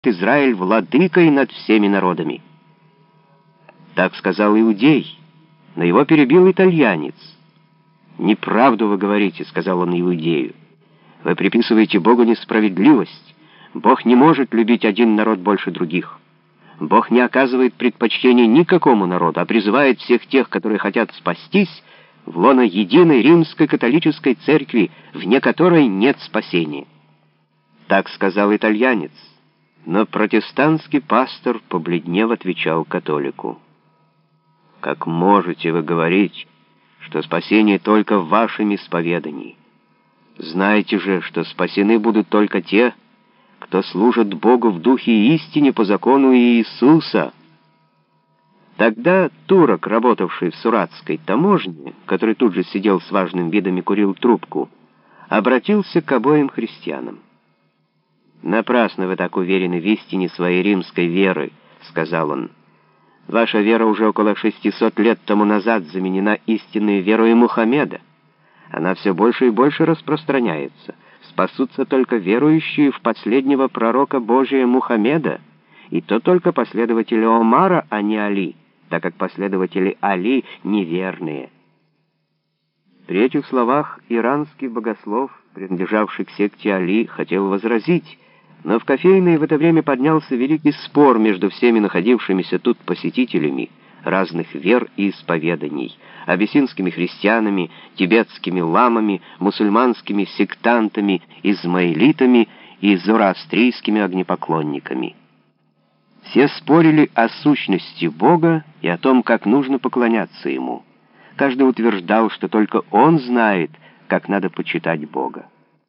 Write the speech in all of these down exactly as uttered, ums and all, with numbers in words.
Израиль владыкой над всеми народами. Так сказал иудей, но его перебил итальянец. «Неправду вы говорите», — сказал он иудею. «Вы приписываете Богу несправедливость. Бог не может любить один народ больше других. Бог не оказывает предпочтения никакому народу, а призывает всех тех, которые хотят спастись, в лоно единой римской католической церкви, вне которой нет спасения». Так сказал итальянец. Но протестантский пастор, побледнев, отвечал католику: «Как можете вы говорить, что спасение только в вашем исповедании? Знайте же, что спасены будут только те, кто служит Богу в духе и истине по закону Иисуса». Тогда турок, работавший в суратской таможне, который тут же сидел с важным видом и курил трубку, обратился к обоим христианам. «Напрасно вы так уверены в истине своей римской веры», — сказал он. «Ваша вера уже около шестисот лет тому назад заменена истинной верой Мухаммеда. Она все больше и больше распространяется. Спасутся только верующие в последнего пророка Божия Мухаммеда, и то только последователи Омара, а не Али, так как последователи Али неверные». При этих словах иранский богослов, принадлежавший к секте Али, хотел возразить, но в кофейной в это время поднялся великий спор между всеми находившимися тут посетителями разных вер и исповеданий, абиссинскими христианами, тибетскими ламами, мусульманскими сектантами, измаилитами и зороастрийскими огнепоклонниками. Все спорили о сущности Бога и о том, как нужно поклоняться Ему. Каждый утверждал, что только он знает, как надо почитать Бога.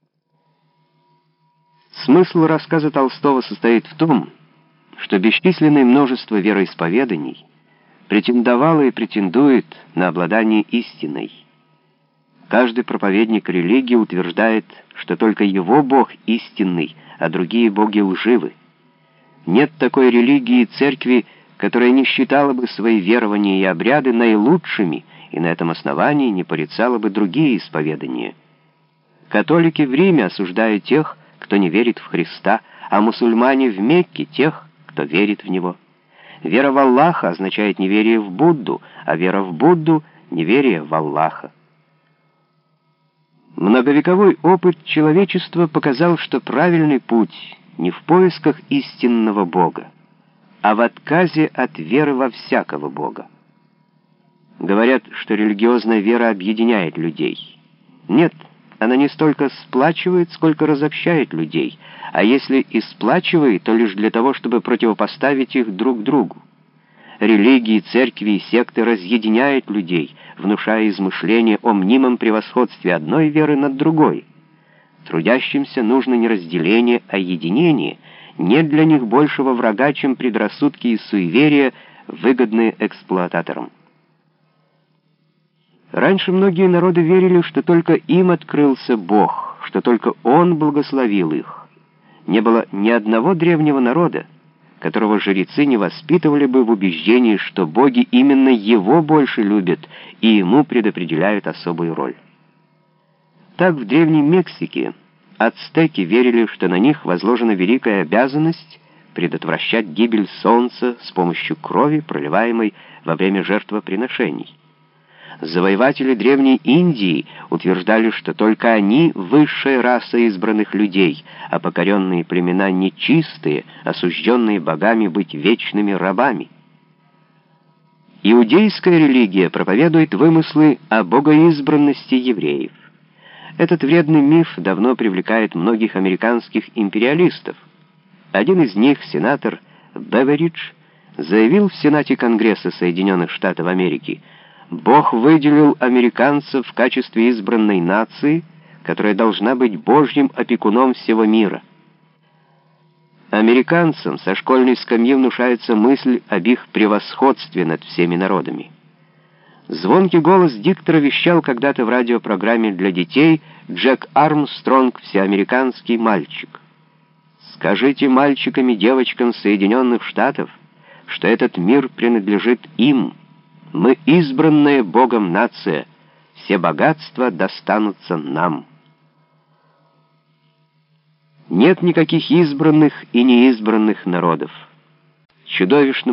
Смысл рассказа Толстого состоит в том, что бесчисленное множество вероисповеданий претендовало и претендует на обладание истиной. Каждый проповедник религии утверждает, что только его Бог истинный, а другие боги лживы. Нет такой религии и церкви, которая не считала бы свои верования и обряды наилучшими и на этом основании не порицала бы другие исповедания. Католики в Риме осуждают тех, кто не верит в Христа, а мусульмане в Мекке тех, кто верит в Него. Вера в Аллаха означает неверие в Будду, а вера в Будду — неверие в Аллаха. Многовековой опыт человечества показал, что правильный путь не в поисках истинного Бога, а в отказе от веры во всякого Бога. Говорят, что религиозная вера объединяет людей. Нет, она не столько сплачивает, сколько разобщает людей, а если и сплачивает, то лишь для того, чтобы противопоставить их друг другу. Религии, церкви и секты разъединяют людей, внушая измышления о мнимом превосходстве одной веры над другой. Трудящимся нужно не разделение, а единение. Нет для них большего врага, чем предрассудки и суеверия, выгодные эксплуататорам. Раньше многие народы верили, что только им открылся Бог, что только Он благословил их. Не было ни одного древнего народа, которого жрецы не воспитывали бы в убеждении, что боги именно Его больше любят и Ему предопределяют особую роль. Так в Древней Мексике ацтеки верили, что на них возложена великая обязанность предотвращать гибель солнца с помощью крови, проливаемой во время жертвоприношений. Завоеватели Древней Индии утверждали, что только они — высшая раса избранных людей, а покоренные племена нечистые, осужденные богами быть вечными рабами. Иудейская религия проповедует вымыслы о богоизбранности евреев. Этот вредный миф давно привлекает многих американских империалистов. Один из них, сенатор Беверидж, заявил в Сенате Конгресса Соединенных Штатов Америки: «Бог выделил американцев в качестве избранной нации, которая должна быть Божьим опекуном всего мира». Американцам со школьной скамьи внушается мысль об их превосходстве над всеми народами. Звонкий голос диктора вещал когда-то в радиопрограмме для детей Джек Армстронг, всеамериканский мальчик. «Скажите мальчикам и девочкам Соединенных Штатов, что этот мир принадлежит им. Мы избранная Богом нация, все богатства достанутся нам». Нет никаких избранных и неизбранных народов. Чудовищным